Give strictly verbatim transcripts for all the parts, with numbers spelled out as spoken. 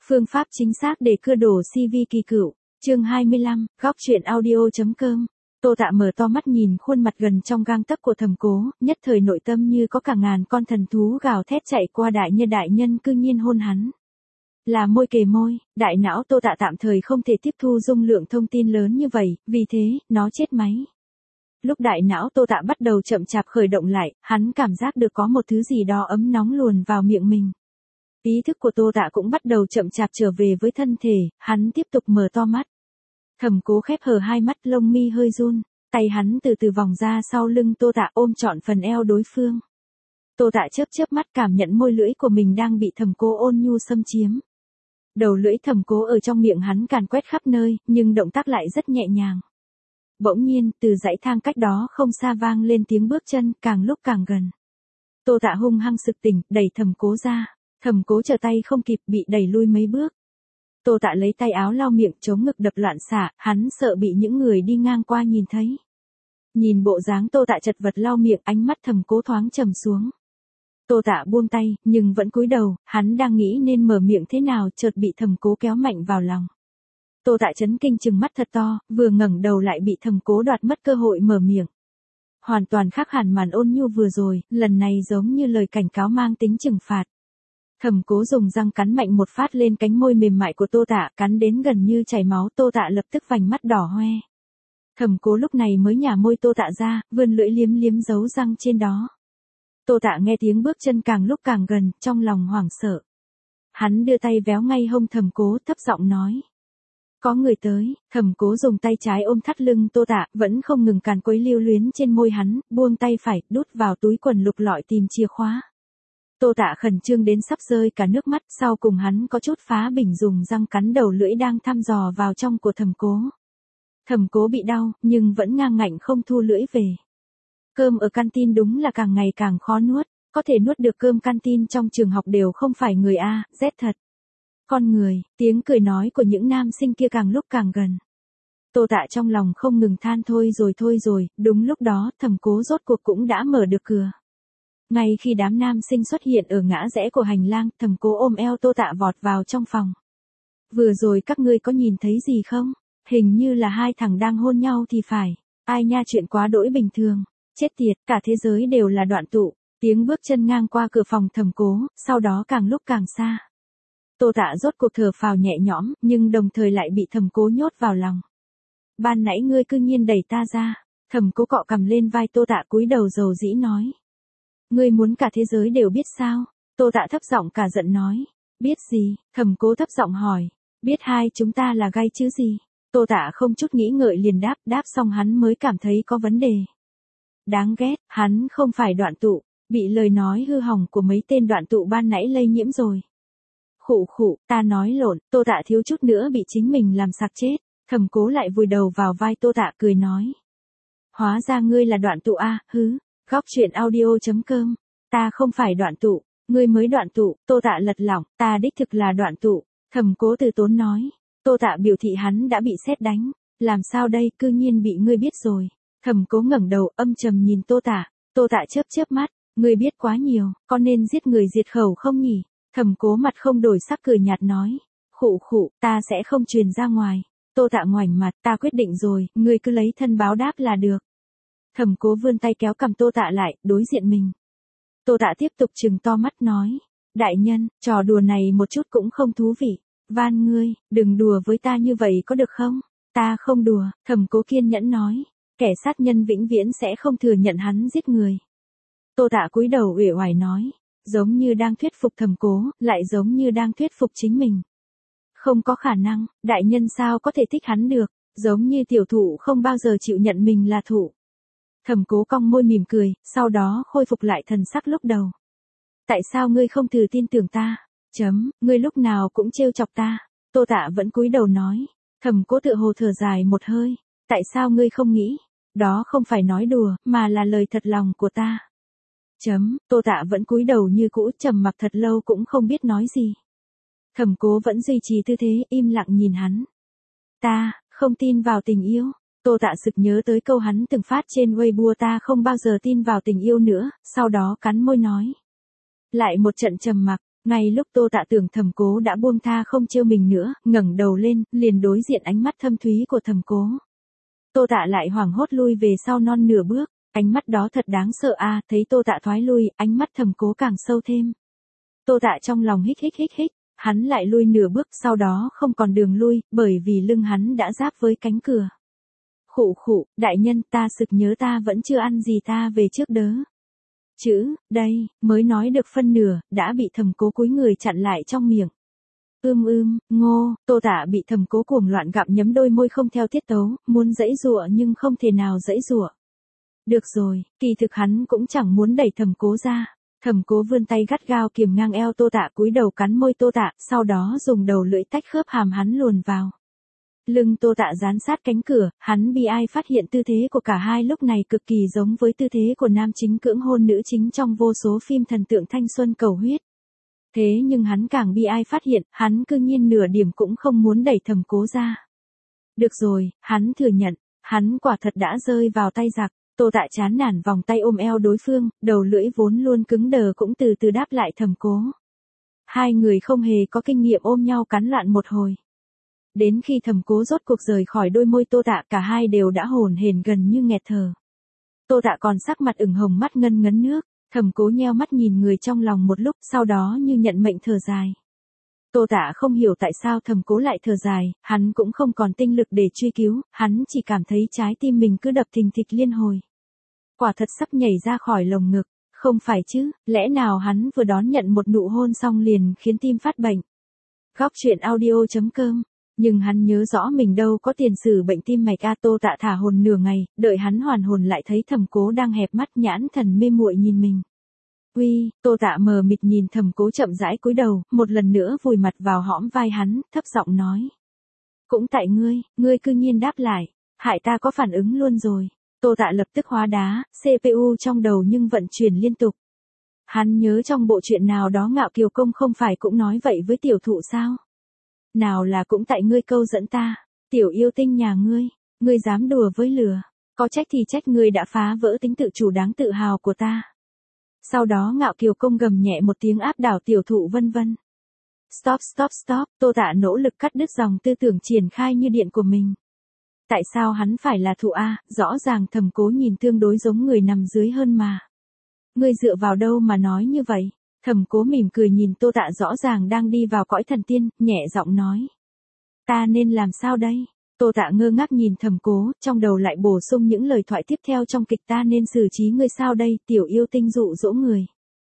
Phương pháp chính xác để cưa đổ xê vê kỳ cựu. Chương hai mươi lăm, góc truyện audio.com. Tô Tạ mở to mắt nhìn khuôn mặt gần trong gang tấc của Thẩm Cố, nhất thời nội tâm như có cả ngàn con thần thú gào thét chạy qua. Đại nhân đại nhân cư nhiên hôn hắn. Là môi kề môi, đại não Tô Tạ tạm thời không thể tiếp thu dung lượng thông tin lớn như vậy, vì thế, nó chết máy. Lúc đại não Tô Tạ bắt đầu chậm chạp khởi động lại, hắn cảm giác được có một thứ gì đó ấm nóng luồn vào miệng mình. Ý thức của Tô Tạ cũng bắt đầu chậm chạp trở về với thân thể, hắn tiếp tục mở to mắt. Thẩm Cố khép hờ hai mắt, lông mi hơi run, tay hắn từ từ vòng ra sau lưng Tô Tạ ôm trọn phần eo đối phương. Tô Tạ chớp chớp mắt cảm nhận môi lưỡi của mình đang bị Thẩm Cố ôn nhu xâm chiếm. Đầu lưỡi Thẩm Cố ở trong miệng hắn càn quét khắp nơi, nhưng động tác lại rất nhẹ nhàng. Bỗng nhiên, từ dãy thang cách đó không xa vang lên tiếng bước chân, càng lúc càng gần. Tô Tạ hung hăng sực tỉnh, đẩy Thẩm Cố ra. Thẩm Cố trở tay không kịp, bị đẩy lui mấy bước. Tô Tạ lấy tay áo lau miệng, chống ngực đập loạn xạ, hắn sợ bị những người đi ngang qua nhìn thấy. Nhìn bộ dáng Tô Tạ chật vật lau miệng, ánh mắt Thẩm Cố thoáng trầm xuống. Tô Tạ buông tay, nhưng vẫn cúi đầu, hắn đang nghĩ nên mở miệng thế nào, chợt bị Thẩm Cố kéo mạnh vào lòng. Tô Tạ chấn kinh trừng mắt thật to, vừa ngẩng đầu lại bị Thẩm Cố đoạt mất cơ hội mở miệng. Hoàn toàn khác hẳn màn ôn nhu vừa rồi, lần này giống như lời cảnh cáo mang tính trừng phạt. Thẩm Cố dùng răng cắn mạnh một phát lên cánh môi mềm mại của Tô Tạ, cắn đến gần như chảy máu. Tô Tạ lập tức vành mắt đỏ hoe. Thẩm Cố lúc này mới nhả môi Tô Tạ ra, vươn lưỡi liếm liếm dấu răng trên đó. Tô Tạ nghe tiếng bước chân càng lúc càng gần, trong lòng hoảng sợ. Hắn đưa tay véo ngay hông Thẩm Cố, thấp giọng nói. Có người tới. Thẩm Cố dùng tay trái ôm thắt lưng Tô Tạ, vẫn không ngừng càn quấy lưu luyến trên môi hắn, buông tay phải, đút vào túi quần lục lọi tìm chìa khóa. Tô Tạ khẩn trương đến sắp rơi cả nước mắt, sau cùng hắn có chút phá bình dùng răng cắn đầu lưỡi đang thăm dò vào trong của Thẩm Cố. Thẩm Cố bị đau, nhưng vẫn ngang ngạnh không thu lưỡi về. Cơm ở canteen đúng là càng ngày càng khó nuốt, có thể nuốt được cơm canteen trong trường học đều không phải người A, Z thật. Con người, tiếng cười nói của những nam sinh kia càng lúc càng gần. Tô Tạ trong lòng không ngừng than thôi rồi thôi rồi, đúng lúc đó Thẩm Cố rốt cuộc cũng đã mở được cửa. Ngay khi đám nam sinh xuất hiện ở ngã rẽ của hành lang, Thẩm Cố ôm eo Tô Tạ vọt vào trong phòng. Vừa rồi các ngươi có nhìn thấy gì không? Hình như là hai thằng đang hôn nhau thì phải. Ai nha, chuyện quá đỗi bình thường. Chết tiệt, cả thế giới đều là đoạn tụ. Tiếng bước chân ngang qua cửa phòng Thẩm Cố, sau đó càng lúc càng xa. Tô Tạ rốt cuộc thở phào nhẹ nhõm, nhưng đồng thời lại bị Thẩm Cố nhốt vào lòng. Ban nãy ngươi cư nhiên đẩy ta ra. Thẩm Cố cọ cằm lên vai Tô Tạ cúi đầu dầu dĩ nói. Ngươi muốn cả thế giới đều biết sao? Tô Tạ thấp giọng cả giận nói. Biết gì? Thẩm Cố thấp giọng hỏi. Biết hai chúng ta là gay chứ gì? Tô Tạ không chút nghĩ ngợi liền đáp, đáp xong hắn mới cảm thấy có vấn đề. Đáng ghét, hắn không phải đoạn tụ, bị lời nói hư hỏng của mấy tên đoạn tụ ban nãy lây nhiễm rồi. Khụ khụ, ta nói lộn. Tô Tạ thiếu chút nữa bị chính mình làm sặc chết. Thẩm Cố lại vùi đầu vào vai Tô Tạ cười nói. Hóa ra ngươi là đoạn tụ a, hứ. Góc truyện audio.com. Ta không phải đoạn tụ, ngươi mới đoạn tụ. Tô Tạ lật lỏng, ta đích thực là đoạn tụ. Thẩm Cố từ tốn nói. Tô Tạ biểu thị hắn đã bị sét đánh. Làm sao đây, cư nhiên bị ngươi biết rồi. Thẩm Cố ngẩng đầu âm trầm nhìn Tô Tạ. Tô Tạ chớp chớp mắt. Ngươi biết quá nhiều, có nên giết người diệt khẩu không nhỉ? Thẩm Cố mặt không đổi sắc cười nhạt nói. Khụ khụ, ta sẽ không truyền ra ngoài. Tô Tạ ngoảnh mặt, ta quyết định rồi, ngươi cứ lấy thân báo đáp là được. Thẩm Cố vươn tay kéo cầm Tô Tạ lại, đối diện mình. Tô Tạ tiếp tục trừng to mắt nói. Đại nhân, trò đùa này một chút cũng không thú vị. Van ngươi, đừng đùa với ta như vậy có được không? Ta không đùa. Thẩm Cố kiên nhẫn nói. Kẻ sát nhân vĩnh viễn sẽ không thừa nhận hắn giết người. Tô Tạ cúi đầu uể oải nói. Giống như đang thuyết phục Thẩm Cố, lại giống như đang thuyết phục chính mình. Không có khả năng, đại nhân sao có thể thích hắn được, giống như tiểu thụ không bao giờ chịu nhận mình là thụ. Thẩm Cố cong môi mỉm cười, sau đó khôi phục lại thần sắc lúc đầu. Tại sao ngươi không thử tin tưởng ta? Chấm, ngươi lúc nào cũng trêu chọc ta. Tô Tạ vẫn cúi đầu nói. Thẩm Cố tựa hồ thở dài một hơi. Tại sao ngươi không nghĩ? Đó không phải nói đùa, mà là lời thật lòng của ta. Chấm, Tô Tạ vẫn cúi đầu như cũ, trầm mặc thật lâu cũng không biết nói gì. Thẩm Cố vẫn duy trì tư thế, im lặng nhìn hắn. Ta, không tin vào tình yêu. Tô Tạ sực nhớ tới câu hắn từng phát trên Weibo, ta không bao giờ tin vào tình yêu nữa, sau đó cắn môi nói. Lại một trận trầm mặc, Ngay lúc Tô Tạ tưởng Thẩm Cố đã buông tha không trêu mình nữa, ngẩng đầu lên, liền đối diện ánh mắt thâm thúy của Thẩm Cố. Tô Tạ lại hoảng hốt lui về sau non nửa bước, ánh mắt đó thật đáng sợ a, thấy Tô Tạ thoái lui, ánh mắt Thẩm Cố càng sâu thêm. Tô Tạ trong lòng hít hít hít hít, hắn lại lui nửa bước, sau đó không còn đường lui, bởi vì lưng hắn đã giáp với cánh cửa. Khụ khụ, đại nhân, ta sực nhớ ta vẫn chưa ăn gì, ta về trước đớ. Chữ, đây, mới nói được phân nửa, đã bị Thẩm Cố cúi người chặn lại trong miệng. Ưm ưm, ngô, Tô Tạ bị Thẩm Cố cuồng loạn gặm nhấm đôi môi không theo tiết tấu, muốn giãy giụa nhưng không thể nào giãy giụa. Được rồi, kỳ thực hắn cũng chẳng muốn đẩy Thẩm Cố ra. Thẩm Cố vươn tay gắt gao kiềm ngang eo Tô Tạ, cúi đầu cắn môi Tô Tạ, sau đó dùng đầu lưỡi tách khớp hàm hắn luồn vào. Lưng Tô Tạ dán sát cánh cửa, hắn bi ai phát hiện tư thế của cả hai lúc này cực kỳ giống với tư thế của nam chính cưỡng hôn nữ chính trong vô số phim thần tượng thanh xuân cầu huyết. Thế nhưng hắn càng bi ai phát hiện, hắn cư nhiên nửa điểm cũng không muốn đẩy Thẩm Cố ra. Được rồi, hắn thừa nhận, hắn quả thật đã rơi vào tay giặc. Tô Tạ chán nản vòng tay ôm eo đối phương, đầu lưỡi vốn luôn cứng đờ cũng từ từ đáp lại Thẩm Cố. Hai người không hề có kinh nghiệm ôm nhau cắn loạn một hồi. Đến khi Thẩm Cố rốt cuộc rời khỏi đôi môi Tô Tạ, cả hai đều đã hổn hển gần như nghẹt thở. Tô Tạ còn sắc mặt ửng hồng, mắt ngân ngấn nước. Thẩm Cố nheo mắt nhìn người trong lòng một lúc, sau đó như nhận mệnh thở dài. Tô Tạ không hiểu tại sao Thẩm Cố lại thở dài, hắn cũng không còn tinh lực để truy cứu, hắn chỉ cảm thấy trái tim mình cứ đập thình thịch liên hồi. Quả thật sắp nhảy ra khỏi lồng ngực, không phải chứ, lẽ nào hắn vừa đón nhận một nụ hôn xong liền khiến tim phát bệnh. Góc truyện audio chấm com. Nhưng hắn nhớ rõ mình đâu có tiền sử bệnh tim mạch a. Tô Tạ thả hồn nửa ngày, đợi hắn hoàn hồn lại thấy Thẩm Cố đang hẹp mắt nhãn thần mê muội nhìn mình. Uy, Tô Tạ mờ mịt nhìn Thẩm Cố chậm rãi cúi đầu, một lần nữa vùi mặt vào hõm vai hắn, thấp giọng nói. Cũng tại ngươi, ngươi cư nhiên đáp lại, hại ta có phản ứng luôn rồi. Tô Tạ lập tức hóa đá, xê pê u trong đầu nhưng vận chuyển liên tục. Hắn nhớ trong bộ truyện nào đó Ngạo Kiều Công không phải cũng nói vậy với tiểu thụ sao? Nào là cũng tại ngươi câu dẫn ta, tiểu yêu tinh nhà ngươi, ngươi dám đùa với lửa, có trách thì trách ngươi đã phá vỡ tính tự chủ đáng tự hào của ta. Sau đó Ngạo Kiều Công gầm nhẹ một tiếng áp đảo tiểu thụ vân vân. Stop stop stop, Tô Tạ nỗ lực cắt đứt dòng tư tưởng triển khai như điện của mình. Tại sao hắn phải là thụ a? Rõ ràng Thẩm Cố nhìn tương đối giống người nằm dưới hơn mà. Ngươi dựa vào đâu mà nói như vậy? Thẩm Cố mỉm cười nhìn Tô Tạ rõ ràng đang đi vào cõi thần tiên, nhẹ giọng nói. Ta nên làm sao đây? Tô Tạ ngơ ngác nhìn Thẩm Cố, trong đầu lại bổ sung những lời thoại tiếp theo trong kịch, ta nên xử trí ngươi sao đây, tiểu yêu tinh dụ dỗ người.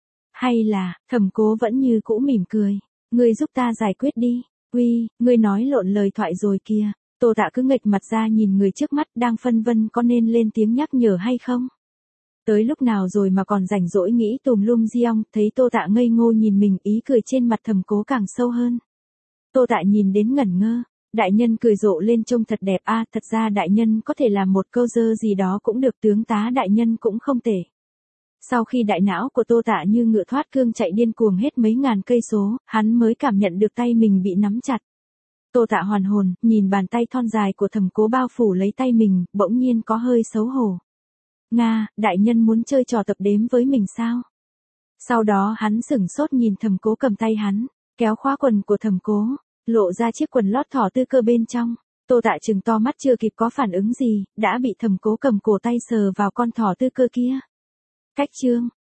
Hay là, Thẩm Cố vẫn như cũ mỉm cười, ngươi giúp ta giải quyết đi. Uy, ngươi nói lộn lời thoại rồi kìa. Tô Tạ cứ nghệch mặt ra nhìn người trước mắt đang phân vân có nên lên tiếng nhắc nhở hay không. Tới lúc nào rồi mà còn rảnh rỗi nghĩ tùm lum di ong, thấy Tô Tạ ngây ngô nhìn mình, ý cười trên mặt Thẩm Cố càng sâu hơn. Tô Tạ nhìn đến ngẩn ngơ, đại nhân cười rộ lên trông thật đẹp a, thật ra đại nhân có thể làm một câu dơ gì đó cũng được, tướng tá đại nhân cũng không tệ. Sau khi đại não của Tô Tạ như ngựa thoát cương chạy điên cuồng hết mấy ngàn cây số, hắn mới cảm nhận được tay mình bị nắm chặt. Tô Tạ hoàn hồn, nhìn bàn tay thon dài của Thẩm Cố bao phủ lấy tay mình, bỗng nhiên có hơi xấu hổ. Nga, đại nhân muốn chơi trò tập đếm với mình sao? Sau đó hắn sửng sốt nhìn Thẩm Cố cầm tay hắn, kéo khóa quần của Thẩm Cố, lộ ra chiếc quần lót thỏ tư cơ bên trong. Tô Tạ trừng to mắt chưa kịp có phản ứng gì, đã bị Thẩm Cố cầm cổ tay sờ vào con thỏ tư cơ kia. Cách chương,